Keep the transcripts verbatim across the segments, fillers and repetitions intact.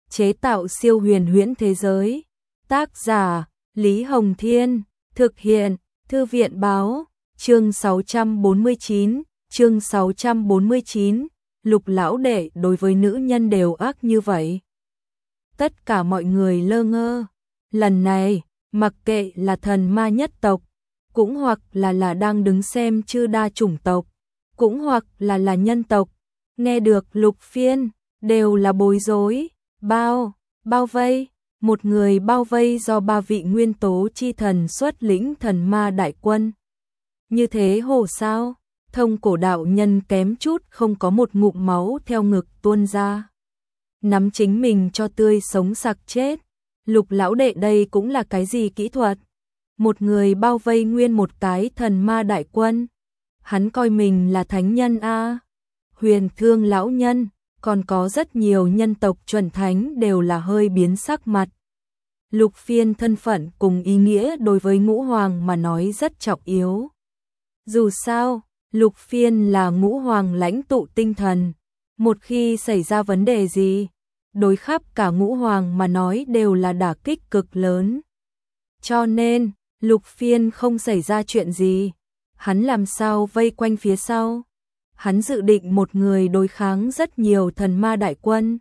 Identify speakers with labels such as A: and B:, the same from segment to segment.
A: chế tạo siêu huyền huyễn thế giới. Tác giả Lý Hồng Thiên, thực hiện Thư viện Báo, chương sáu trăm bốn mươi chín, chương sáu trăm bốn mươi chín, Lục lão đệ đối với nữ nhân đều ác như vậy. Tất cả mọi người lơ ngơ, lần này, mặc kệ là thần ma nhất tộc, cũng hoặc là là đang đứng xem chư đa chủng tộc, cũng hoặc là là nhân tộc, nghe được Lục Phiên, đều là bối rối, bao, bao vây, một người bao vây do ba vị nguyên tố chi thần xuất lĩnh thần ma đại quân. Như thế hồ sao, Thông Cổ đạo nhân kém chút không có một ngụm máu theo ngực tuôn ra. Nắm chính mình cho tươi sống sặc chết, Lục lão đệ đây cũng là cái gì kỹ thuật? Một người bao vây nguyên một cái thần ma đại quân. Hắn coi mình là thánh nhân a. Huyền Thương lão nhân, còn có rất nhiều nhân tộc chuẩn thánh đều là hơi biến sắc mặt. Lục Phiên thân phận cùng ý nghĩa đối với Ngũ Hoàng mà nói rất trọng yếu. Dù sao, Lục Phiên là Ngũ Hoàng lãnh tụ tinh thần, một khi xảy ra vấn đề gì, đối khắp cả Ngũ Hoàng mà nói đều là đả kích cực lớn. Cho nên, Lục Phiên không xảy ra chuyện gì, hắn làm sao vây quanh phía sau? Hắn dự định một người đối kháng rất nhiều thần ma đại quân.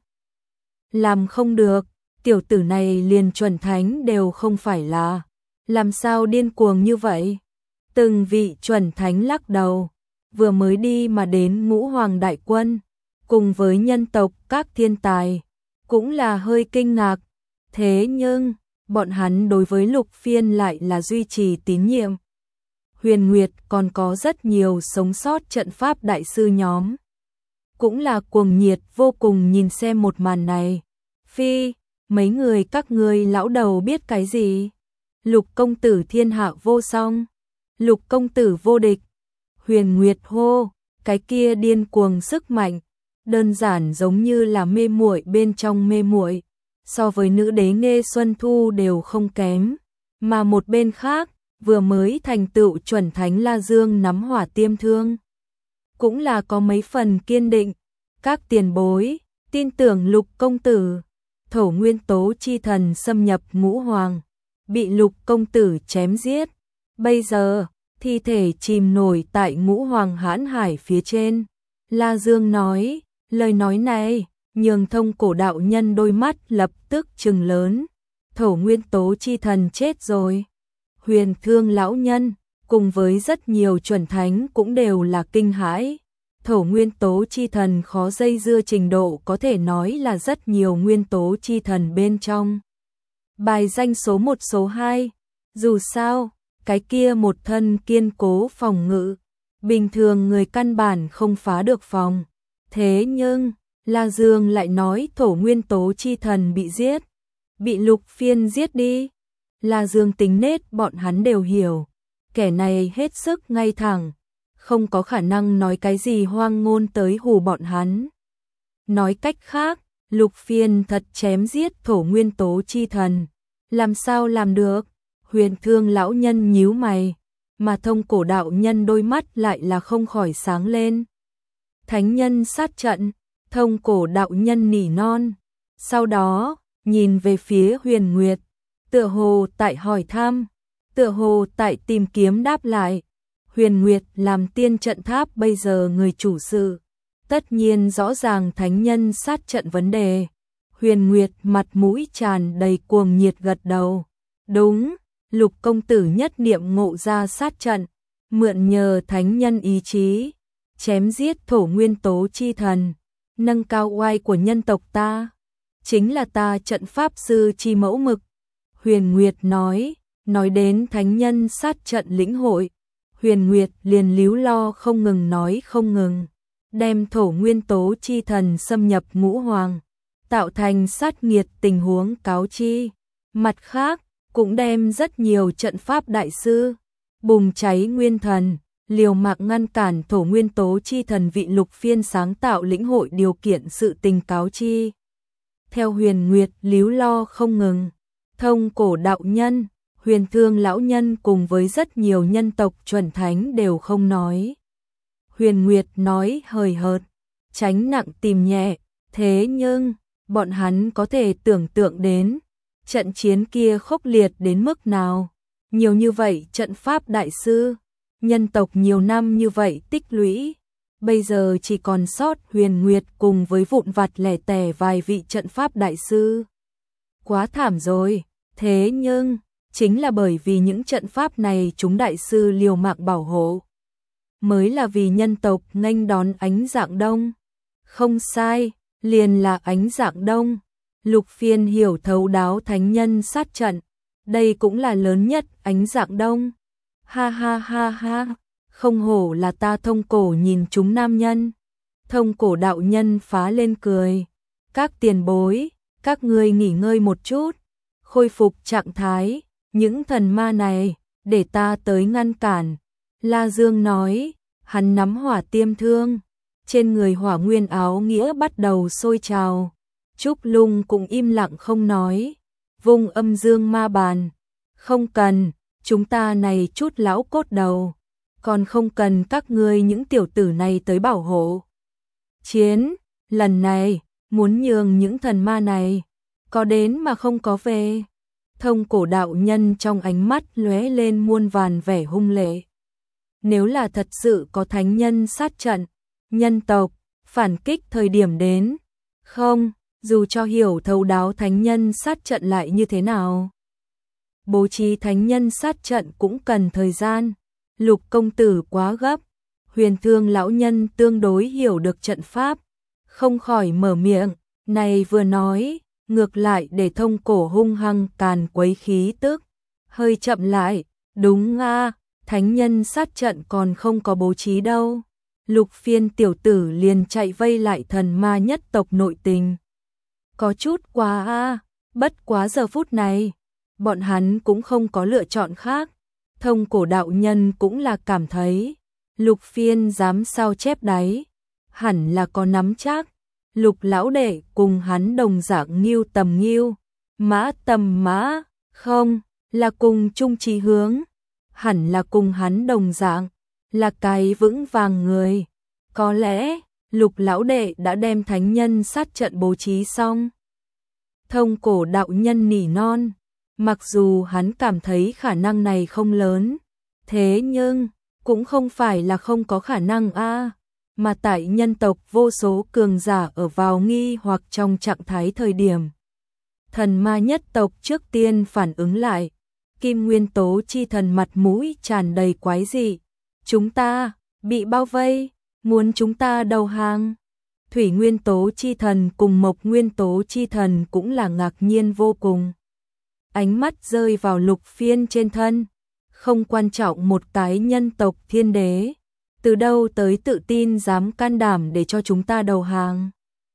A: Làm không được, tiểu tử này liền chuẩn thánh đều không phải là, làm sao điên cuồng như vậy? Từng vị chuẩn thánh lắc đầu, vừa mới đi mà đến Ngũ Hoàng đại quân, cùng với nhân tộc các thiên tài, cũng là hơi kinh ngạc. Thế nhưng, bọn hắn đối với Lục Phiên lại là duy trì tín nhiệm. Huyền Nguyệt còn có rất nhiều sống sót trận pháp đại sư nhóm, cũng là cuồng nhiệt vô cùng nhìn xem một màn này. Phi, mấy người các ngươi lão đầu biết cái gì? Lục công tử thiên hạ vô song, Lục công tử vô địch. Huyền Nguyệt hô, cái kia điên cuồng sức mạnh, đơn giản giống như là mê muội bên trong mê muội, so với nữ đế Nghê Xuân Thu đều không kém. Mà một bên khác, vừa mới thành tựu chuẩn thánh La Dương nắm hỏa tiêm thương, cũng là có mấy phần kiên định. Các tiền bối, tin tưởng Lục công tử. Thổ nguyên tố chi thần xâm nhập Ngũ Hoàng, bị Lục công tử chém giết. Bây giờ, thi thể chìm nổi tại Ngũ Hoàng hãn hải phía trên. La Dương nói, lời nói này, nhường Thông Cổ đạo nhân đôi mắt lập tức trừng lớn. Thổ nguyên tố chi thần chết rồi. Huyền Thương lão nhân, cùng với rất nhiều chuẩn thánh cũng đều là kinh hãi. Thổ nguyên tố chi thần khó dây dưa trình độ có thể nói là rất nhiều nguyên tố chi thần bên trong. Bài danh số một số hai, dù sao, cái kia một thân kiên cố phòng ngự, bình thường người căn bản không phá được phòng. Thế nhưng, La Dương lại nói thổ nguyên tố chi thần bị giết, bị Lục Phiên giết đi. La Dương tính nết bọn hắn đều hiểu, kẻ này hết sức ngay thẳng, không có khả năng nói cái gì hoang ngôn tới hù bọn hắn. Nói cách khác, Lục Phiên thật chém giết thổ nguyên tố chi thần, làm sao làm được? Huyền Thương lão nhân nhíu mày, mà Thông Cổ đạo nhân đôi mắt lại là không khỏi sáng lên. Thánh nhân sát trận, Thông Cổ đạo nhân nỉ non, sau đó, nhìn về phía Huyền Nguyệt, tựa hồ tại hỏi thăm, tựa hồ tại tìm kiếm đáp lại. Huyền Nguyệt làm tiên trận tháp bây giờ người chủ sự, tất nhiên rõ ràng thánh nhân sát trận vấn đề. Huyền Nguyệt mặt mũi tràn đầy cuồng nhiệt gật đầu. Đúng, Lục công tử nhất niệm ngộ ra sát trận, mượn nhờ thánh nhân ý chí, chém giết thổ nguyên tố chi thần, nâng cao oai của nhân tộc ta, chính là ta trận pháp sư chi mẫu mực. Huyền Nguyệt nói, nói đến thánh nhân sát trận lĩnh hội, Huyền Nguyệt liền líu lo không ngừng nói không ngừng, đem thổ nguyên tố chi thần xâm nhập Ngũ Hoàng, tạo thành sát nghiệt tình huống cáo chi. Mặt khác, cũng đem rất nhiều trận pháp đại sư, bùng cháy nguyên thần, liều mạng ngăn cản thổ nguyên tố chi thần vị Lục Phiên sáng tạo lĩnh hội điều kiện sự tình cáo chi. Theo Huyền Nguyệt líu lo không ngừng, Thông Cổ đạo nhân, Huyền Thương lão nhân cùng với rất nhiều nhân tộc chuẩn thánh đều không nói. Huyền Nguyệt nói hời hợt, tránh nặng tìm nhẹ, thế nhưng, Bọn hắn có thể tưởng tượng đến trận chiến kia khốc liệt đến mức nào. Nhiều như vậy trận pháp đại sư, nhân tộc nhiều năm như vậy tích lũy, bây giờ chỉ còn sót Huyền Nguyệt cùng với vụn vặt lẻ tẻ vài vị trận pháp đại sư. Quá thảm rồi, thế nhưng, chính là bởi vì những trận pháp này chúng đại sư liều mạng bảo hộ, mới là vì nhân tộc nghênh đón ánh dạng đông. Không sai, liền là ánh dạng đông. Lục Phiên hiểu thấu đáo thánh nhân sát trận, đây cũng là lớn nhất ánh dạng đông. Ha ha ha ha, không hổ là ta Thông Cổ nhìn chúng nam nhân. Thông Cổ đạo nhân phá lên cười. Các tiền bối, các ngươi nghỉ ngơi một chút, khôi phục trạng thái, những thần ma này, để ta tới ngăn cản. La Dương nói, hắn nắm hỏa tiêm thương, trên người hỏa nguyên áo nghĩa bắt đầu sôi trào. Trúc Lung cũng im lặng không nói, vung âm dương ma bàn. Không cần, chúng ta này chút lão cốt đầu, còn không cần các ngươi những tiểu tử này tới bảo hộ. Chiến, lần này, muốn nhường những thần ma này, có đến mà không có về. Thông Cổ đạo nhân trong ánh mắt lóe lên muôn vàn vẻ hung lệ. Nếu là thật sự có thánh nhân sát trận, nhân tộc, phản kích thời điểm đến. Không, dù cho hiểu thấu đáo thánh nhân sát trận lại như thế nào. Bố trí thánh nhân sát trận cũng cần thời gian. Lục công tử quá gấp. Huyền Thương lão nhân tương đối hiểu được trận pháp, không khỏi mở miệng, này vừa nói, ngược lại để Thông Cổ hung hăng càn quấy khí tức. Hơi chậm lại, đúng a, thánh nhân sát trận còn không có bố trí đâu. Lục Phiên tiểu tử liền chạy vây lại thần ma nhất tộc nội tình. Có chút quá a, bất quá giờ phút này, bọn hắn cũng không có lựa chọn khác. Thông Cổ đạo nhân cũng là cảm thấy, Lục Phiên dám sao chép đáy, hẳn là có nắm chắc. Lục lão đệ cùng hắn đồng dạng nghiêu tầm nghiêu, mã tầm mã, không, là cùng chung chí hướng, hẳn là cùng hắn đồng dạng, là cái vững vàng người. Có lẽ, Lục lão đệ đã đem thánh nhân sát trận bố trí xong. Thông Cổ đạo nhân nỉ non, mặc dù hắn cảm thấy khả năng này không lớn, thế nhưng, cũng không phải là không có khả năng a. Mà tại nhân tộc vô số cường giả ở vào nghi hoặc trong trạng thái thời điểm. Thần ma nhất tộc trước tiên phản ứng lại, Kim Nguyên Tố chi thần mặt mũi tràn đầy quái dị. Chúng ta, bị bao vây, muốn chúng ta đầu hàng. Thủy Nguyên Tố chi thần cùng Mộc Nguyên Tố chi thần cũng là ngạc nhiên vô cùng. Ánh mắt rơi vào Lục Phiên trên thân, không quan trọng một cái nhân tộc thiên đế. Từ đâu tới tự tin dám can đảm để cho chúng ta đầu hàng?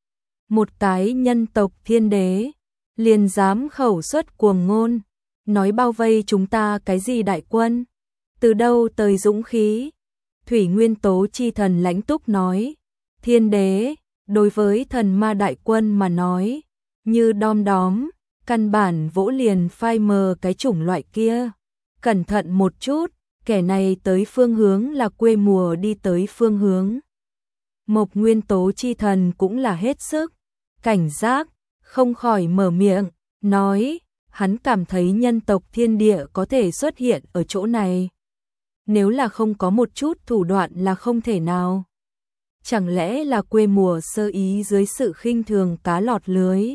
A: Một cái nhân tộc thiên đế, liền dám khẩu xuất cuồng ngôn, nói bao vây chúng ta cái gì đại quân? Từ đâu tới dũng khí? Thủy Nguyên Tố chi thần lãnh túc nói, thiên đế, đối với thần ma đại quân mà nói, như đom đóm, căn bản vỗ liền phai mờ cái chủng loại kia. Cẩn thận một chút. Kẻ này tới phương hướng là quê mùa đi tới phương hướng. Mộc Nguyên Tố chi thần cũng là hết sức cảnh giác, không khỏi mở miệng, nói, hắn cảm thấy nhân tộc thiên địa có thể xuất hiện ở chỗ này. Nếu là không có một chút thủ đoạn là không thể nào. Chẳng lẽ là quê mùa sơ ý dưới sự khinh thường cá lọt lưới?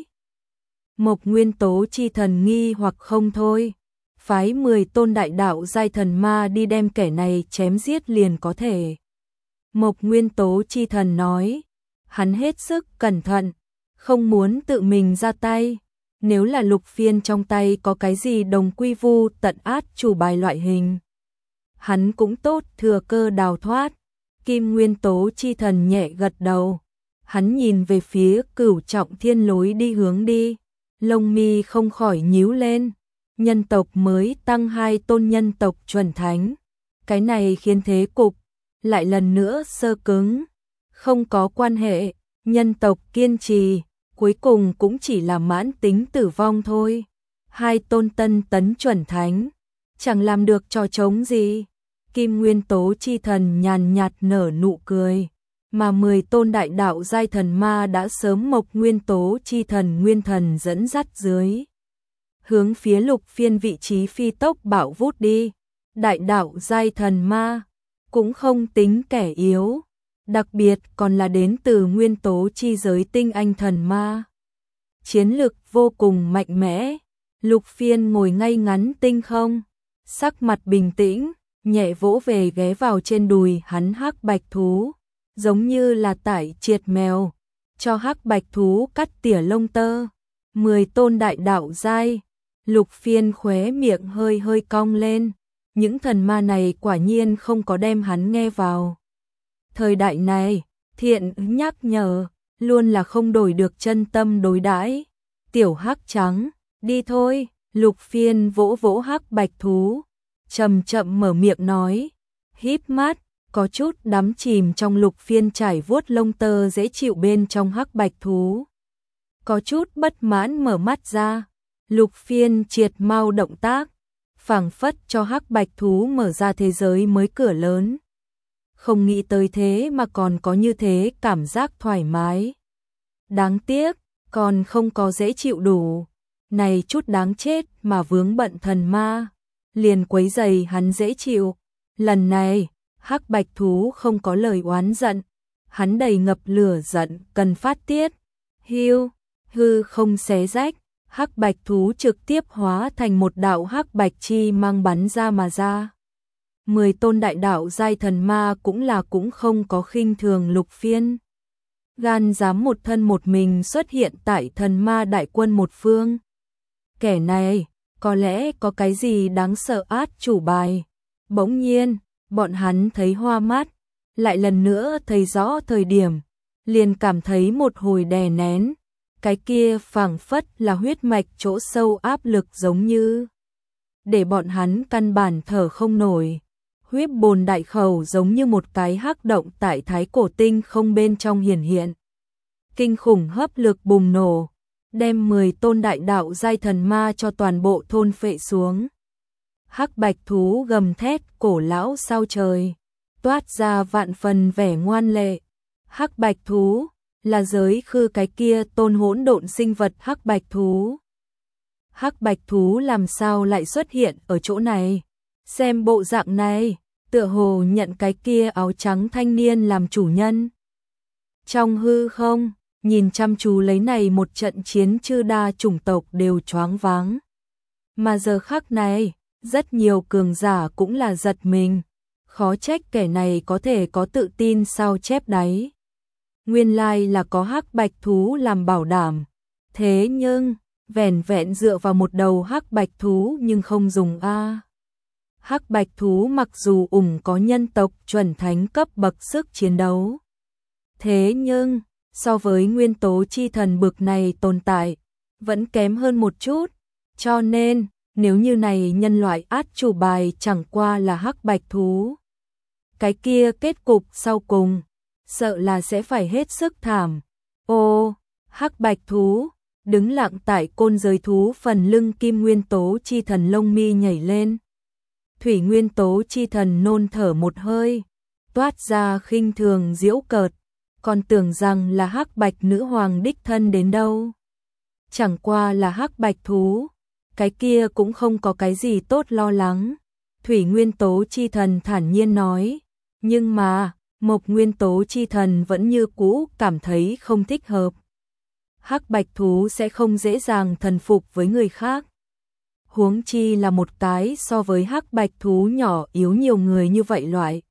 A: Mộc Nguyên Tố chi thần nghi hoặc không thôi. Phái mười tôn đại đạo giai thần ma đi đem kẻ này chém giết liền có thể. Mộc Nguyên Tố chi thần nói, hắn hết sức cẩn thận, không muốn tự mình ra tay. Nếu là Lục Phiên trong tay có cái gì đồng quy vu tận át chủ bài loại hình, hắn cũng tốt thừa cơ đào thoát. Kim Nguyên Tố chi thần nhẹ gật đầu, hắn nhìn về phía Cửu Trọng Thiên lối đi hướng đi, lông mi không khỏi nhíu lên. Nhân tộc mới tăng hai tôn nhân tộc chuẩn thánh. Cái này khiến thế cục lại lần nữa sơ cứng. Không có quan hệ, nhân tộc kiên trì, cuối cùng cũng chỉ là mãn tính tử vong thôi. Hai tôn tân tấn chuẩn thánh, chẳng làm được trò trống gì. Kim Nguyên Tố chi thần nhàn nhạt nở nụ cười. mà mười tôn đại đạo giai thần ma đã sớm Mộc Nguyên Tố chi thần nguyên thần dẫn dắt dưới. Hướng phía Lục Phiên vị trí phi tốc bạo vút đi. Đại đạo giai thần ma cũng không tính kẻ yếu, đặc biệt còn là đến từ nguyên tố chi giới tinh anh thần ma. Chiến lực vô cùng mạnh mẽ. Lục Phiên ngồi ngay ngắn tinh không, sắc mặt bình tĩnh, nhẹ vỗ về ghé vào trên đùi hắn hắc bạch thú, giống như là tải triệt mèo, cho hắc bạch thú cắt tỉa lông tơ. Mười tôn đại đạo giai. Lục Phiên khóe miệng hơi hơi cong lên, những thần ma này quả nhiên không có đem hắn nghe vào. Thời đại này, thiện nhắc nhở, luôn là không đổi được chân tâm đối đãi. Tiểu hắc trắng, đi thôi. Lục Phiên vỗ vỗ hắc bạch thú, chậm chậm mở miệng nói, híp mắt, có chút đắm chìm trong Lục Phiên trải vuốt lông tơ dễ chịu bên trong hắc bạch thú. Có chút bất mãn mở mắt ra, Lục Phiên triệt mau động tác, phảng phất cho hắc bạch thú mở ra thế giới mới cửa lớn. Không nghĩ tới thế mà còn có như thế cảm giác thoải mái. Đáng tiếc, còn không có dễ chịu đủ. Này chút đáng chết mà vướng bận thần ma, liền quấy giày hắn dễ chịu. Lần này, hắc bạch thú không có lời oán giận, hắn đầy ngập lửa giận cần phát tiết. Hiu, hư không xé rách, hắc bạch thú trực tiếp hóa thành một đạo hắc bạch chi mang bắn ra mà ra. Mười tôn đại đạo giai thần ma cũng là cũng không có khinh thường Lục Phiên. Gan dám một thân một mình xuất hiện tại thần ma đại quân một phương. Kẻ này, có lẽ có cái gì đáng sợ át chủ bài. Bỗng nhiên, bọn hắn thấy hoa mắt, lại lần nữa thấy rõ thời điểm, liền cảm thấy một hồi đè nén. Cái kia phảng phất là huyết mạch chỗ sâu áp lực giống như để bọn hắn căn bản thở không nổi. Huyết bồn đại khẩu giống như một cái hắc động tại thái cổ tinh không bên trong hiển hiện. Kinh khủng hấp lực bùng nổ, đem mười tôn đại đạo giai thần ma cho toàn bộ thôn phệ xuống. Hắc bạch thú gầm thét cổ lão sao trời, toát ra vạn phần vẻ ngoan lệ. Hắc bạch thú là giới khư cái kia tôn hỗn độn sinh vật hắc bạch thú. Hắc bạch thú làm sao lại xuất hiện ở chỗ này? Xem bộ dạng này, tựa hồ nhận cái kia áo trắng thanh niên làm chủ nhân. Trong hư không, nhìn chăm chú lấy này một trận chiến chư đa chủng tộc đều choáng váng. Mà giờ khắc này, rất nhiều cường giả cũng là giật mình. Khó trách kẻ này có thể có tự tin sao chép đáy. Nguyên lai là có hắc bạch thú làm bảo đảm. Thế nhưng, vẻn vẹn dựa vào một đầu hắc bạch thú nhưng không dùng a. Hắc bạch thú mặc dù ủng có nhân tộc chuẩn thánh cấp bậc sức chiến đấu. Thế nhưng, so với nguyên tố chi thần bực này tồn tại, vẫn kém hơn một chút. Cho nên, nếu như này nhân loại át chủ bài chẳng qua là hắc bạch thú, cái kia kết cục sau cùng, sợ là sẽ phải hết sức thảm. Ô, hắc bạch thú, đứng lặng tại côn giới thú phần lưng kim nguyên tố chi thần lông mi nhảy lên. Thủy nguyên tố chi thần nôn thở một hơi, toát ra khinh thường giễu cợt, còn tưởng rằng là hắc bạch nữ hoàng đích thân đến đâu. Chẳng qua là hắc bạch thú, cái kia cũng không có cái gì tốt lo lắng. Thủy nguyên tố chi thần thản nhiên nói, nhưng mà, Mộc nguyên tố chi thần vẫn như cũ cảm thấy không thích hợp. Hắc bạch thú sẽ không dễ dàng thần phục với người khác. Huống chi là một cái so với hắc bạch thú nhỏ yếu nhiều người như vậy loại.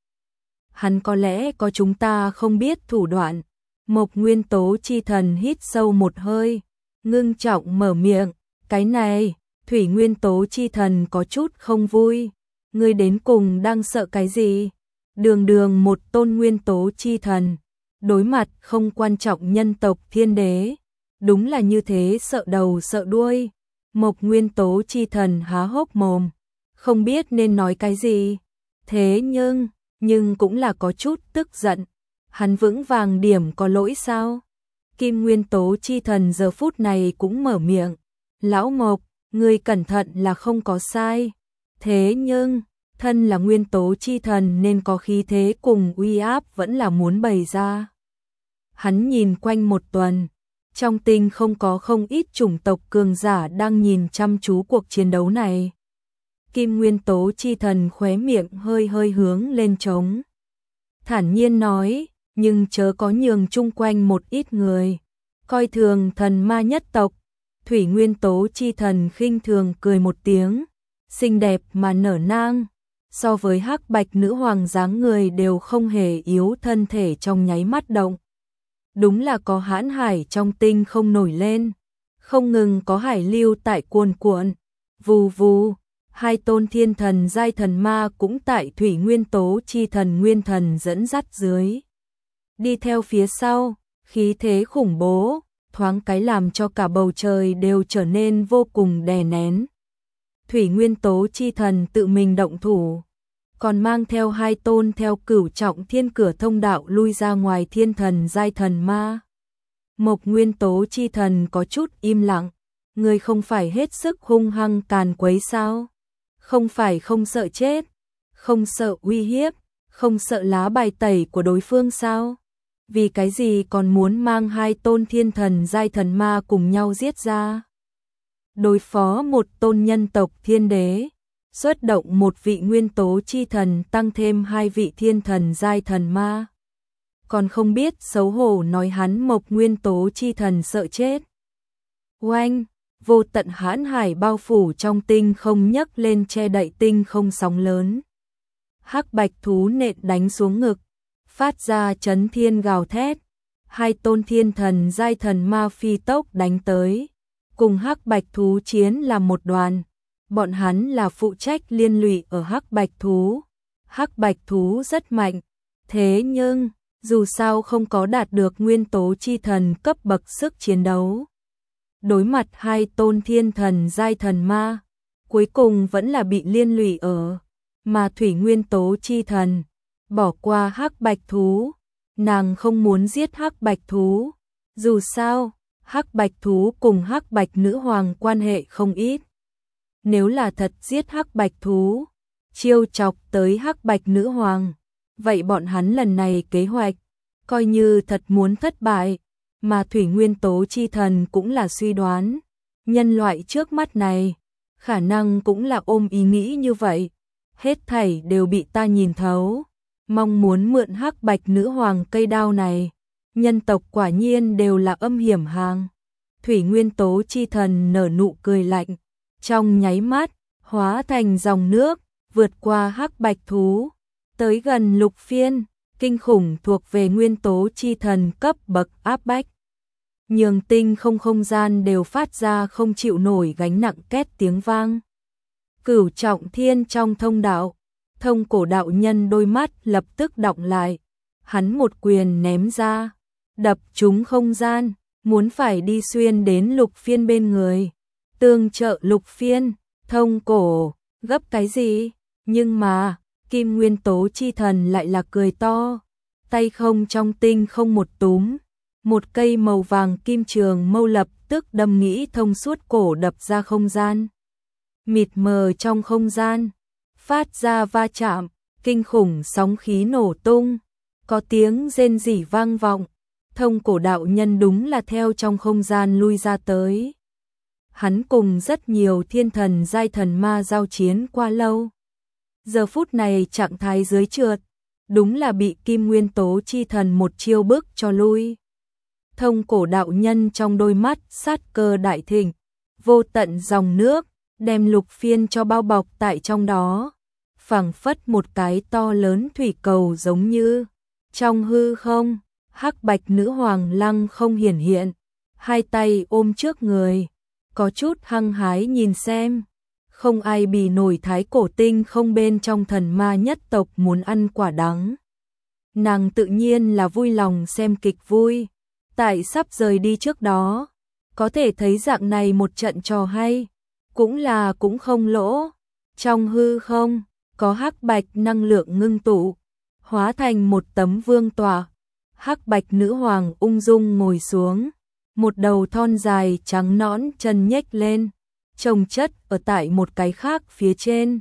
A: Hắn có lẽ có chúng ta không biết thủ đoạn. Mộc nguyên tố chi thần hít sâu một hơi, ngưng trọng mở miệng, cái này, thủy nguyên tố chi thần có chút không vui. Ngươi đến cùng đang sợ cái gì? Đường đường một tôn nguyên tố chi thần, đối mặt không quan trọng nhân tộc thiên đế, đúng là như thế sợ đầu sợ đuôi. Mộc nguyên tố chi thần há hốc mồm, không biết nên nói cái gì. Thế nhưng, nhưng cũng là có chút tức giận. Hắn vững vàng điểm có lỗi sao? Kim nguyên tố chi thần giờ phút này cũng mở miệng. Lão Mộc, ngươi cẩn thận là không có sai. Thế nhưng, thân là nguyên tố chi thần nên có khí thế cùng uy áp vẫn là muốn bày ra. Hắn nhìn quanh một tuần, trong tinh không có không ít chủng tộc cường giả đang nhìn chăm chú cuộc chiến đấu này. Kim nguyên tố chi thần khóe miệng hơi hơi hướng lên trống. Thản nhiên nói, nhưng chớ có nhường chung quanh một ít người, coi thường thần ma nhất tộc. Thủy nguyên tố chi thần khinh thường cười một tiếng, xinh đẹp mà nở nang, so với hắc bạch nữ hoàng dáng người đều không hề yếu, thân thể trong nháy mắt động. Đúng là có hãn hải trong tinh không nổi lên, không ngừng có hải lưu tại cuồn cuộn, vù vù, hai tôn thiên thần giai thần ma cũng tại thủy nguyên tố chi thần nguyên thần dẫn dắt dưới. Đi theo phía sau, khí thế khủng bố, thoáng cái làm cho cả bầu trời đều trở nên vô cùng đè nén. Thủy nguyên tố chi thần tự mình động thủ, còn mang theo hai tôn theo cửu trọng thiên cửa thông đạo lui ra ngoài thiên thần giai thần ma. Mộc nguyên tố chi thần có chút im lặng, người không phải hết sức hung hăng càn quấy sao? Không phải không sợ chết, không sợ uy hiếp, không sợ lá bài tẩy của đối phương sao? Vì cái gì còn muốn mang hai tôn thiên thần giai thần ma cùng nhau giết ra? Đối phó một tôn nhân tộc thiên đế, xuất động một vị nguyên tố chi thần tăng thêm hai vị thiên thần giai thần ma. Còn không biết xấu hổ nói hắn Mộc nguyên tố chi thần sợ chết. Oanh, vô tận hãn hải bao phủ trong tinh không nhấc lên che đậy tinh không sóng lớn. Hắc bạch thú nện đánh xuống ngực, phát ra chấn thiên gào thét. Hai tôn thiên thần giai thần ma phi tốc đánh tới, cùng hắc bạch thú chiến làm một đoàn. Bọn hắn là phụ trách liên lụy ở hắc bạch thú. Hắc bạch thú rất mạnh, thế nhưng dù sao không có đạt được nguyên tố chi thần cấp bậc sức chiến đấu. Đối mặt hai tôn thiên thần giai thần ma, cuối cùng vẫn là bị liên lụy ở, mà thủy nguyên tố chi thần bỏ qua hắc bạch thú, nàng không muốn giết hắc bạch thú, dù sao hắc bạch thú cùng hắc bạch nữ hoàng quan hệ không ít. Nếu là thật giết hắc bạch thú, chiêu chọc tới hắc bạch nữ hoàng, vậy bọn hắn lần này kế hoạch coi như thật muốn thất bại. Mà thủy nguyên tố chi thần cũng là suy đoán, nhân loại trước mắt này khả năng cũng là ôm ý nghĩ như vậy, hết thảy đều bị ta nhìn thấu, mong muốn mượn hắc bạch nữ hoàng cây đao này. Nhân tộc quả nhiên đều là âm hiểm hàng. Thủy nguyên tố chi thần nở nụ cười lạnh, trong nháy mắt hóa thành dòng nước, vượt qua hắc bạch thú, tới gần Lục Phiên. Kinh khủng thuộc về nguyên tố chi thần cấp bậc áp bách. Nhường tinh không không gian đều phát ra không chịu nổi gánh nặng két tiếng vang. Cửu trọng thiên trong thông đạo, thông cổ đạo nhân đôi mắt lập tức đọng lại. Hắn một quyền ném ra, đập trúng không gian, muốn phải đi xuyên đến Lục Phiên bên người. Tương trợ Lục Phiên, thông cổ, gấp cái gì? Nhưng mà Kim nguyên tố chi thần lại là cười to, tay không trong tinh không một túm, một cây màu vàng kim trường mâu lập tức đâm nghĩ thông suốt cổ đập ra không gian. Mịt mờ trong không gian, phát ra va chạm, kinh khủng sóng khí nổ tung, có tiếng rên rỉ vang vọng. Thông cổ đạo nhân đúng là theo trong không gian lui ra tới. Hắn cùng rất nhiều thiên thần giai thần ma giao chiến qua lâu. Giờ phút này trạng thái dưới trượt, đúng là bị kim nguyên tố chi thần một chiêu bức cho lui. Thông cổ đạo nhân trong đôi mắt sát cơ đại thịnh, vô tận dòng nước, đem Lục Phiên cho bao bọc tại trong đó, phảng phất một cái to lớn thủy cầu giống như. Trong hư không, hắc bạch nữ hoàng lăng không hiển hiện, hai tay ôm trước người, có chút hăng hái nhìn xem. Không ai bì nổi thái cổ tinh không bên trong thần ma nhất tộc muốn ăn quả đắng. Nàng tự nhiên là vui lòng xem kịch vui. Tại sắp rời đi trước đó, có thể thấy dạng này một trận trò hay, cũng là cũng không lỗ. Trong hư không, có hắc bạch năng lượng ngưng tụ, hóa thành một tấm vương tọa. Hắc bạch nữ hoàng ung dung ngồi xuống, một đầu thon dài trắng nõn chân nhếch lên, chồng chất ở tại một cái khác phía trên,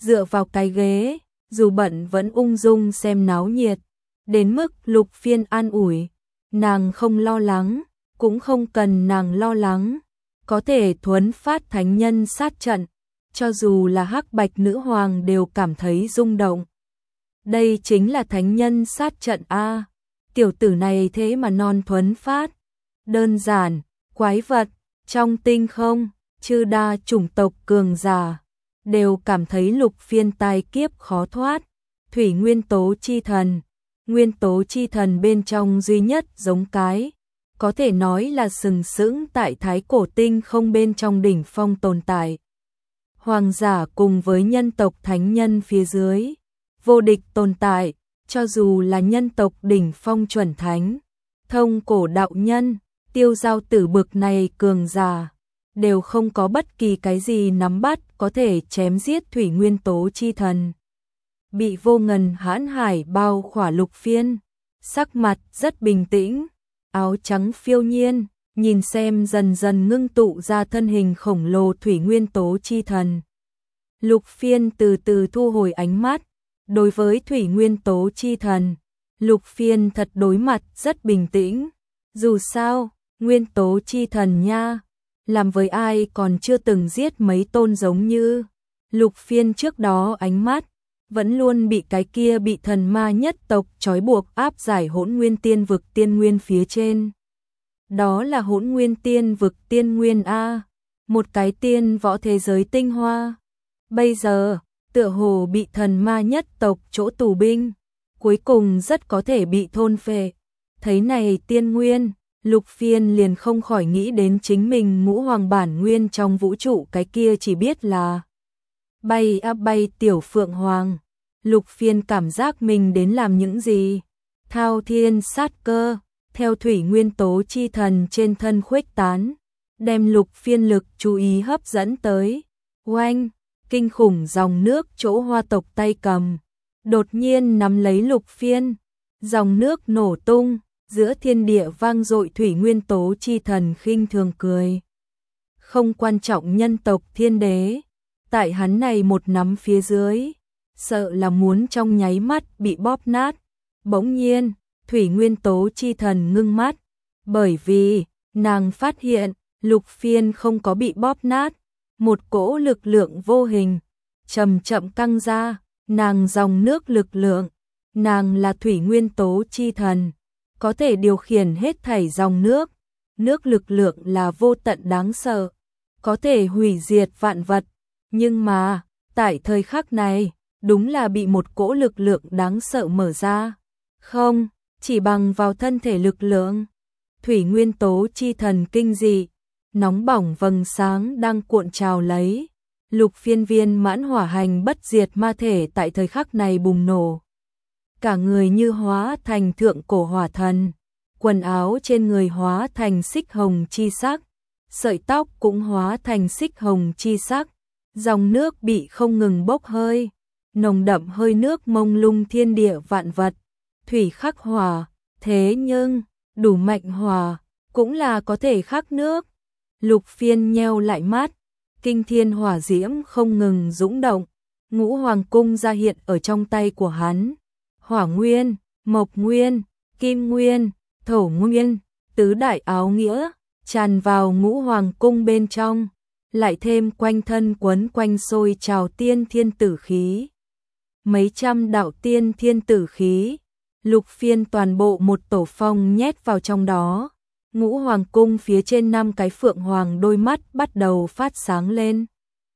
A: dựa vào cái ghế, dù bận vẫn ung dung xem náo nhiệt, đến mức Lục Phiên an ủi, nàng không lo lắng, cũng không cần nàng lo lắng, có thể thuấn phát thánh nhân sát trận, cho dù là Hắc Bạch nữ hoàng đều cảm thấy rung động. Đây chính là thánh nhân sát trận a, tiểu tử này thế mà non thuấn phát. Đơn giản, quái vật, trong tinh không, chư đa chủng tộc cường giả, đều cảm thấy Lục Phiên tai kiếp khó thoát. Thủy nguyên tố chi thần, nguyên tố chi thần bên trong duy nhất giống cái, có thể nói là sừng sững tại thái cổ tinh không bên trong đỉnh phong tồn tại. Hoàng giả cùng với nhân tộc thánh nhân phía dưới, vô địch tồn tại, cho dù là nhân tộc đỉnh phong chuẩn thánh, thông cổ đạo nhân, tiêu giao tử bực này cường giả, đều không có bất kỳ cái gì nắm bắt có thể chém giết thủy nguyên tố chi thần. Bị vô ngần hãn hải bao khỏa Lục Phiên, sắc mặt rất bình tĩnh, áo trắng phiêu nhiên, nhìn xem dần dần ngưng tụ ra thân hình khổng lồ thủy nguyên tố chi thần. Lục Phiên từ từ thu hồi ánh mắt, đối với thủy nguyên tố chi thần, Lục Phiên thật đối mặt rất bình tĩnh, dù sao, nguyên tố chi thần nha, làm với ai còn chưa từng giết mấy tôn giống như Lục Phiên trước đó ánh mắt, vẫn luôn bị cái kia bị thần ma nhất tộc trói buộc áp giải Hỗn Nguyên Tiên vực tiên nguyên phía trên. Đó là Hỗn Nguyên Tiên vực tiên nguyên a, một cái tiên võ thế giới tinh hoa. Bây giờ, tựa hồ bị thần ma nhất tộc chỗ tù binh, cuối cùng rất có thể bị thôn phệ. Thấy này tiên nguyên, Lục Phiên liền không khỏi nghĩ đến chính mình ngũ hoàng bản nguyên trong vũ trụ, cái kia chỉ biết là bay áp bay tiểu phượng hoàng. Lục Phiên cảm giác mình đến làm những gì? Thao thiên sát cơ, theo thủy nguyên tố chi thần trên thân khuếch tán, đem Lục Phiên lực chú ý hấp dẫn tới. Oanh, kinh khủng dòng nước chỗ hoa tộc tay cầm, đột nhiên nắm lấy Lục Phiên, dòng nước nổ tung, giữa thiên địa vang dội thủy nguyên tố chi thần khinh thường cười. Không quan trọng nhân tộc thiên đế, tại hắn này một nắm phía dưới, sợ là muốn trong nháy mắt bị bóp nát. Bỗng nhiên, thủy nguyên tố chi thần ngưng mắt, bởi vì nàng phát hiện Lục Phiên không có bị bóp nát, một cỗ lực lượng vô hình chậm chậm căng ra, nàng dòng nước lực lượng, nàng là thủy nguyên tố chi thần, có thể điều khiển hết thảy dòng nước, nước lực lượng là vô tận đáng sợ, có thể hủy diệt vạn vật, nhưng mà, tại thời khắc này, đúng là bị một cỗ lực lượng đáng sợ mở ra. Không, chỉ bằng vào thân thể lực lượng, thủy nguyên tố chi thần kinh dị, nóng bỏng vầng sáng đang cuộn trào lấy. Lục Phiên viên mãn hỏa hành bất diệt ma thể tại thời khắc này bùng nổ. Cả người như hóa thành thượng cổ hỏa thần, quần áo trên người hóa thành xích hồng chi sắc, sợi tóc cũng hóa thành xích hồng chi sắc, dòng nước bị không ngừng bốc hơi, nồng đậm hơi nước mông lung thiên địa vạn vật, thủy khắc hỏa, thế nhưng, đủ mạnh hỏa, cũng là có thể khắc nước. Lục Phiên nheo lại mắt, kinh thiên hỏa diễm không ngừng dũng động, ngũ hoàng cung ra hiện ở trong tay của hắn. Hỏa nguyên, mộc nguyên, kim nguyên, thổ nguyên, tứ đại áo nghĩa, tràn vào ngũ hoàng cung bên trong, lại thêm quanh thân quấn quanh sôi trào tiên thiên tử khí. Mấy trăm đạo tiên thiên tử khí, Lục Phiên toàn bộ một tổ phong nhét vào trong đó. Ngũ hoàng cung phía trên năm cái phượng hoàng đôi mắt bắt đầu phát sáng lên.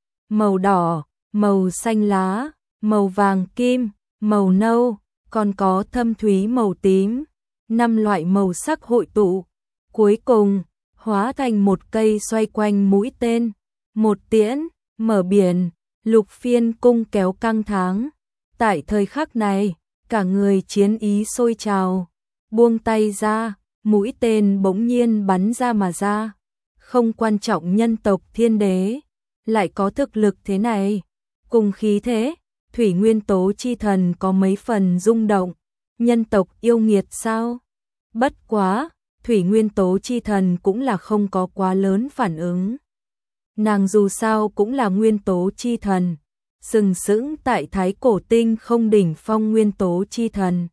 A: Màu đỏ, màu xanh lá, màu vàng kim, màu nâu, còn có thâm thúy màu tím. Năm loại màu sắc hội tụ, cuối cùng hóa thành một cây xoay quanh mũi tên. Một tiễn, mở biển, Lục Phiên cung kéo căng thắng. Tại thời khắc này, cả người chiến ý sôi trào, buông tay ra, mũi tên bỗng nhiên bắn ra mà ra. Không quan trọng nhân tộc thiên đế, lại có thực lực thế này, cùng khí thế, thủy nguyên tố chi thần có mấy phần rung động. Nhân tộc yêu nghiệt sao? Bất quá, thủy nguyên tố chi thần cũng là không có quá lớn phản ứng. Nàng dù sao cũng là nguyên tố chi thần, sừng sững tại thái cổ tinh không đỉnh phong nguyên tố chi thần.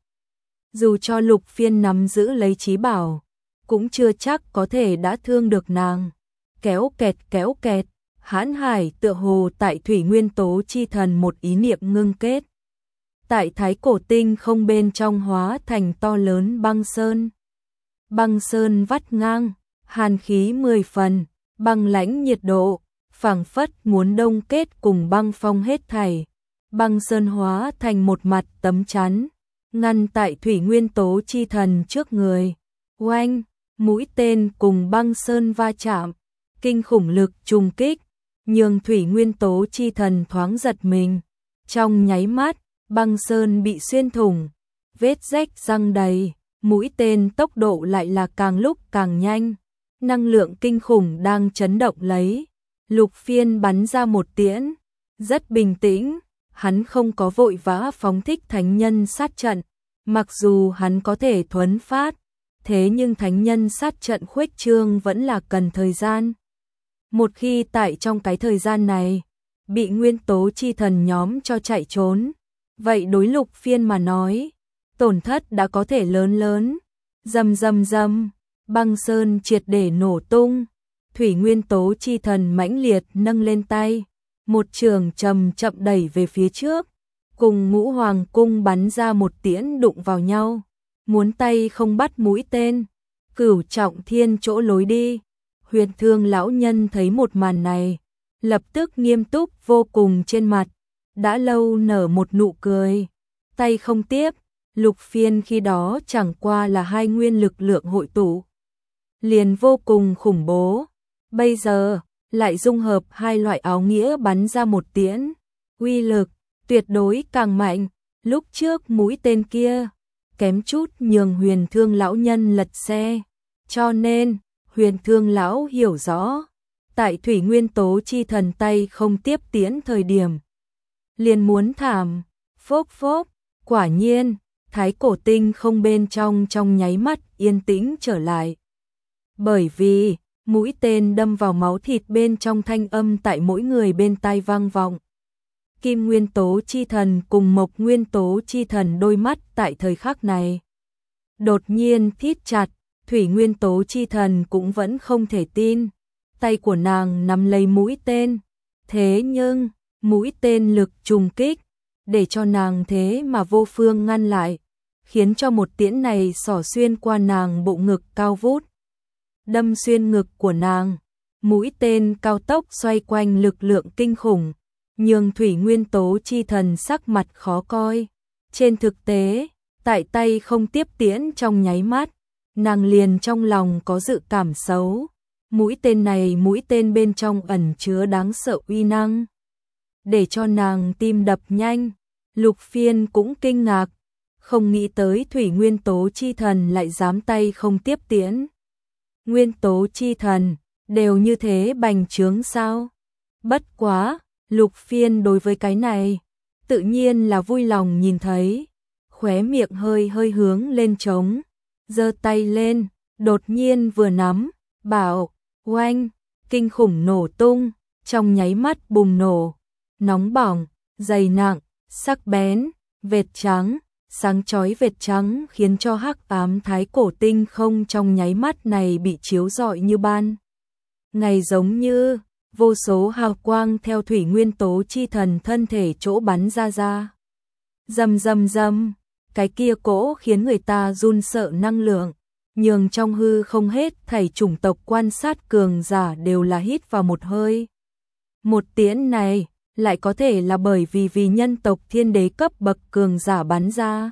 A: Dù cho Lục Phiên nắm giữ lấy chí bảo, cũng chưa chắc có thể đã thương được nàng. Kéo kẹt kéo kẹt, hãn hải tựa hồ tại thủy nguyên tố chi thần một ý niệm ngưng kết. Tại thái cổ tinh không bên trong hóa thành to lớn băng sơn. Băng sơn vắt ngang, hàn khí mười phần, băng lãnh nhiệt độ, phảng phất muốn đông kết cùng băng phong hết thảy. Băng sơn hóa thành một mặt tấm chắn, ngăn tại thủy nguyên tố chi thần trước người. Oanh, mũi tên cùng băng sơn va chạm, kinh khủng lực trùng kích, nhường thủy nguyên tố chi thần thoáng giật mình. Trong nháy mắt, băng sơn bị xuyên thủng, vết rách răng đầy, mũi tên tốc độ lại là càng lúc càng nhanh. Năng lượng kinh khủng đang chấn động lấy. Lục Phiên bắn ra một tiễn, rất bình tĩnh, hắn không có vội vã phóng thích thánh nhân sát trận, mặc dù hắn có thể thuấn phát, thế nhưng thánh nhân sát trận khuếch trương vẫn là cần thời gian. Một khi tại trong cái thời gian này, bị nguyên tố chi thần nhóm cho chạy trốn, vậy đối Lục Phiên mà nói, tổn thất đã có thể lớn lớn. Rầm rầm rầm, băng sơn triệt để nổ tung. Thủy nguyên tố chi thần mãnh liệt nâng lên tay, một trường chậm chậm đẩy về phía trước, cùng Ngũ Hoàng cung bắn ra một tiễn đụng vào nhau, muốn tay không bắt mũi tên. Cửu Trọng Thiên chỗ lối đi. Huyền Thương lão nhân thấy một màn này, lập tức nghiêm túc vô cùng trên mặt, đã lâu nở một nụ cười. Tay không tiếp, Lục Phiên khi đó chẳng qua là hai nguyên lực lượng hội tụ, liền vô cùng khủng bố. Bây giờ, lại dung hợp hai loại áo nghĩa bắn ra một tiễn, uy lực tuyệt đối càng mạnh. Lúc trước mũi tên kia, kém chút nhường Huyền Thương lão nhân lật xe. Cho nên, Huyền Thương lão hiểu rõ, tại thủy nguyên tố chi thần tay không tiếp tiễn thời điểm, liền muốn thảm. Phốc phốc, quả nhiên, thái cổ tinh không bên trong trong nháy mắt yên tĩnh trở lại. Bởi vì, mũi tên đâm vào máu thịt bên trong, thanh âm tại mỗi người bên tai vang vọng. Kim nguyên tố chi thần cùng mộc nguyên tố chi thần đôi mắt tại thời khắc này đột nhiên thít chặt. Thủy nguyên tố chi thần cũng vẫn không thể tin, tay của nàng nắm lấy mũi tên, thế nhưng mũi tên lực trùng kích để cho nàng thế mà vô phương ngăn lại, khiến cho một tiễn này xỏ xuyên qua nàng bộ ngực cao vút, đâm xuyên ngực của nàng. Mũi tên cao tốc xoay quanh, lực lượng kinh khủng, nhường thủy nguyên tố chi thần sắc mặt khó coi. Trên thực tế, tại tay không tiếp tiễn trong nháy mắt, nàng liền trong lòng có dự cảm xấu. Mũi tên này, mũi tên bên trong ẩn chứa đáng sợ uy năng, để cho nàng tim đập nhanh. Lục Phiên cũng kinh ngạc, không nghĩ tới thủy nguyên tố chi thần lại dám tay không tiếp tiễn. Nguyên tố chi thần đều như thế bành trướng sao? Bất quá, Lục Phiên đối với cái này tự nhiên là vui lòng nhìn thấy, khóe miệng hơi hơi hướng lên trống, giơ tay lên, đột nhiên vừa nắm, bảo, oanh, kinh khủng nổ tung, trong nháy mắt bùng nổ, nóng bỏng, dày nặng, sắc bén, vệt trắng, sáng chói vệt trắng khiến cho hắc ám thái cổ tinh không trong nháy mắt này bị chiếu rọi như ban ngày, giống như vô số hào quang theo thủy nguyên tố chi thần thân thể chỗ bắn ra ra. Rầm rầm rầm, cái kia cỗ khiến người ta run sợ năng lượng, nhường trong hư không hết thảy chủng tộc quan sát cường giả đều là hít vào một hơi. Một tiễn này lại có thể là bởi vì vì nhân tộc thiên đế cấp bậc cường giả bắn ra.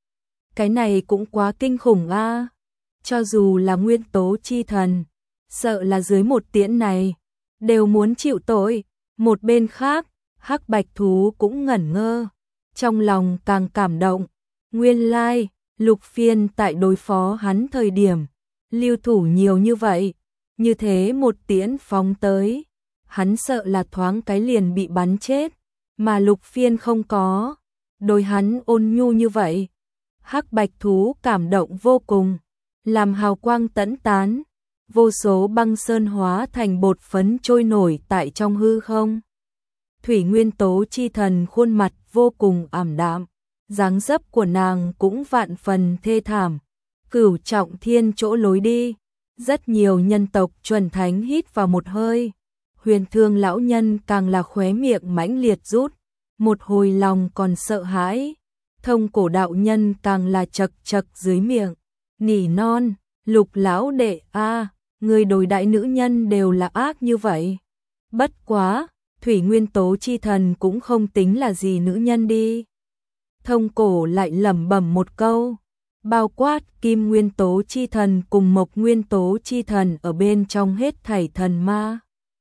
A: Cái này cũng quá kinh khủng a. À. Cho dù là nguyên tố chi thần, sợ là dưới một tiễn này đều muốn chịu tội. Một bên khác, hắc bạch thú cũng ngẩn ngơ, trong lòng càng cảm động. Nguyên lai, Lục Phiên tại đối phó hắn thời điểm, lưu thủ nhiều như vậy, như thế một tiễn phóng tới, hắn sợ là thoáng cái liền bị bắn chết, mà Lục Phiên không có, đối hắn ôn nhu như vậy. Hắc bạch thú cảm động vô cùng, làm hào quang tẫn tán, vô số băng sơn hóa thành bột phấn trôi nổi tại trong hư không. Thủy Nguyên Tố chi thần khuôn mặt vô cùng ảm đạm, dáng dấp của nàng cũng vạn phần thê thảm. Cửu Trọng Thiên chỗ lối đi, rất nhiều nhân tộc chuẩn thánh hít vào một hơi. Huyền Thương lão nhân càng là khóe miệng mãnh liệt rút, một hồi lòng còn sợ hãi. Thông Cổ đạo nhân càng là chật chật dưới miệng, nỉ non, Lục lão đệ a, người đối đãi nữ nhân đều là ác như vậy. Bất quá, Thủy Nguyên Tố chi thần cũng không tính là gì nữ nhân đi. Thông Cổ lại lẩm bẩm một câu, bao quát Kim Nguyên Tố chi thần cùng Mộc Nguyên Tố chi thần ở bên trong hết thảy thần ma.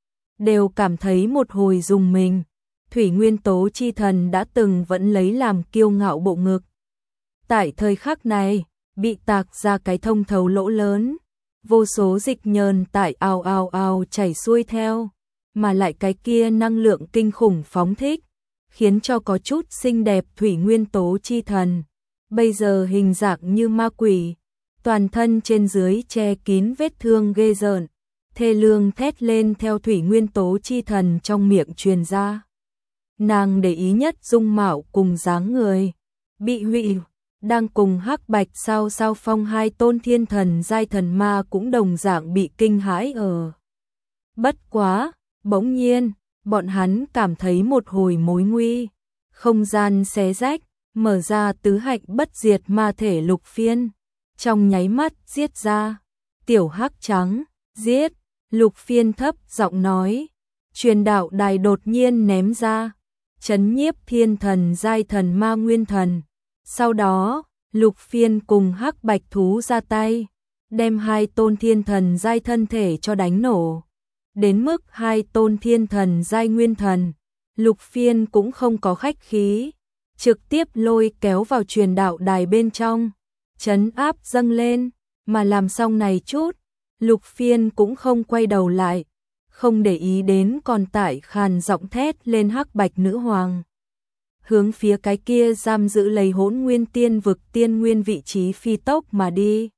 A: Đều cảm thấy một hồi rùng mình. Thủy Nguyên Tố chi thần đã từng vẫn lấy làm kiêu ngạo bộ ngực. Tại thời khắc này, bị tạc ra cái thông thấu lỗ lớn, vô số dịch nhờn tại ào ào ào chảy xuôi theo, mà lại cái kia năng lượng kinh khủng phóng thích, khiến cho có chút xinh đẹp Thủy Nguyên Tố chi thần, bây giờ hình dạng như ma quỷ, toàn thân trên dưới che kín vết thương ghê rợn, thê lương thét lên theo Thủy Nguyên Tố chi thần trong miệng truyền ra. Nàng để ý nhất dung mạo cùng dáng người, bị hủy, đang cùng Hắc Bạch sao sao phong hai tôn thiên thần giai thần ma cũng đồng dạng bị kinh hãi ở. Bất quá, bỗng nhiên, bọn hắn cảm thấy một hồi mối nguy, không gian xé rách, mở ra tứ hạnh bất diệt ma thể lục phiên, trong nháy mắt giết ra. Tiểu Hắc trắng, giết, lục phiên thấp giọng nói, truyền đạo đài đột nhiên ném ra, chấn nhiếp thiên thần giai thần ma nguyên thần. Sau đó, lục phiên cùng Hắc Bạch thú ra tay, đem hai tôn thiên thần giai thân thể cho đánh nổ. Đến mức hai tôn thiên thần giai nguyên thần, lục phiên cũng không có khách khí, trực tiếp lôi kéo vào truyền đạo đài bên trong, trấn áp dâng lên, mà làm xong này chút, lục phiên cũng không quay đầu lại, không để ý đến còn tại khàn giọng thét lên Hắc Bạch nữ hoàng. Hướng phía cái kia giam giữ lấy Hỗn Nguyên Tiên vực tiên nguyên vị trí phi tốc mà đi.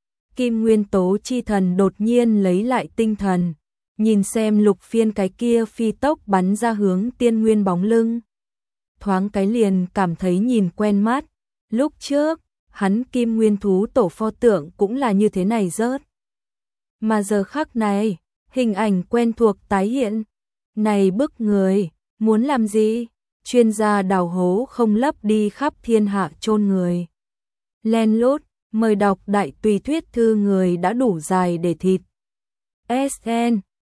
A: Kim Nguyên Tố chi thần đột nhiên lấy lại tinh thần, nhìn xem lục phiên cái kia phi tốc bắn ra hướng tiên nguyên bóng lưng. Thoáng cái liền cảm thấy nhìn quen mắt, lúc trước, hắn Kim Nguyên thú tổ pho tượng cũng là như thế này rớt. Mà giờ khắc này, hình ảnh quen thuộc tái hiện. Này bức người, muốn làm gì? Chuyên gia đào hố không lấp đi khắp thiên hạ chôn người. Len lút, mời đọc đại tùy thuyết thư người đã đủ dài để thịt. ét en